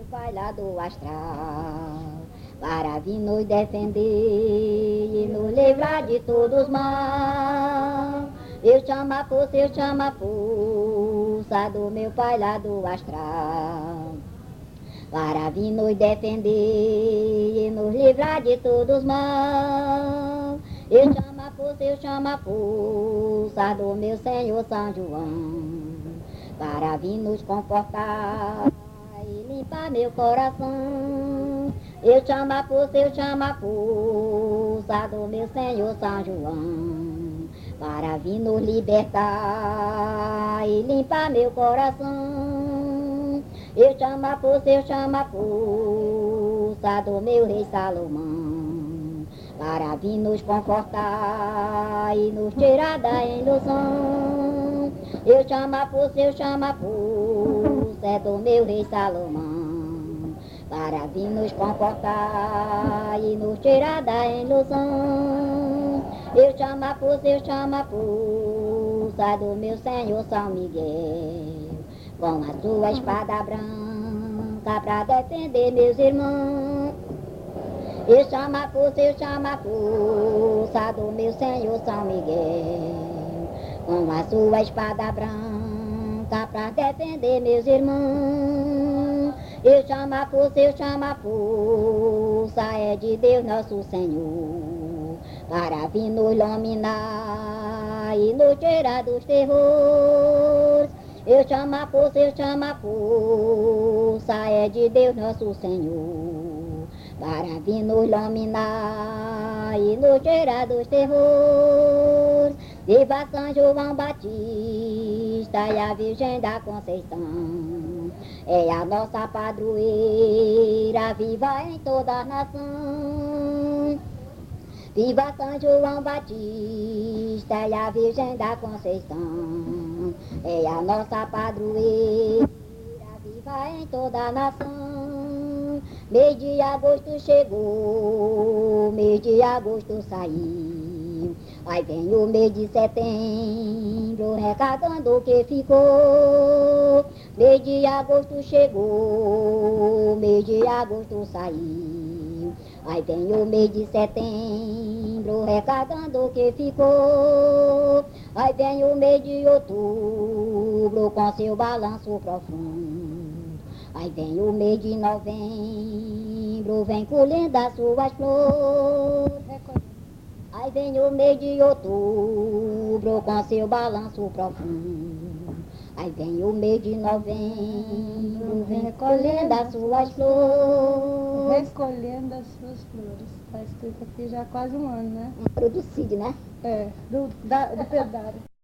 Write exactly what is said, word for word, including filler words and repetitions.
Pai lá do astral, para vir nos defender e nos livrar de todos os mal. Eu chamo a força, eu chamo a força do meu Pai lá do astral, para vir nos defender e nos livrar de todos os mal. Eu chamo a força, eu chamo a força do meu Senhor São João, para vir nos confortar e limpar meu coração. Eu chamo a força, eu chamo a força do meu Senhor São João, para vir nos libertar e limpar meu coração. Eu chamo a força, eu chamo a força do meu rei Salomão, para vir nos confortar e nos tirar da ilusão. Eu chamo a força, eu chamo a força é do meu rei Salomão, para vir nos confortar e nos tirar da ilusão. Eu chamo a força, eu chamo a força do meu Senhor São Miguel, com a sua espada branca para defender meus irmãos. Eu chamo a força, eu chamo a força do meu Senhor São Miguel, com a sua espada branca para defender meus irmãos. Eu chamo a força, eu chamo a força, é de Deus nosso Senhor, para vir nos iluminar e nos tirar dos terrores. Eu chamo a força, eu chamo a força, é de Deus nosso Senhor, para vir nos iluminar e nos tirar dos terrores. Viva São João Batista e a Virgem da Conceição, é a nossa padroeira, viva em toda a nação. Viva São João Batista e a Virgem da Conceição, é a nossa padroeira, viva em toda a nação. Mês de agosto chegou, mês de agosto saiu, aí vem o mês de setembro, recadando o que ficou. Mês de agosto chegou, mês de agosto saiu, aí vem o mês de setembro, recadando o que ficou. Aí vem o mês de outubro, com seu balanço profundo. Aí vem o mês de novembro, vem colhendo as suas flores. Aí vem o mês de outubro, com seu balanço profundo. Aí vem o mês de novembro, vem recolhendo as suas flores. Recolhendo as suas flores. Está escrito aqui já há quase um ano, né? Um producido, né? É, do, da, do pedário.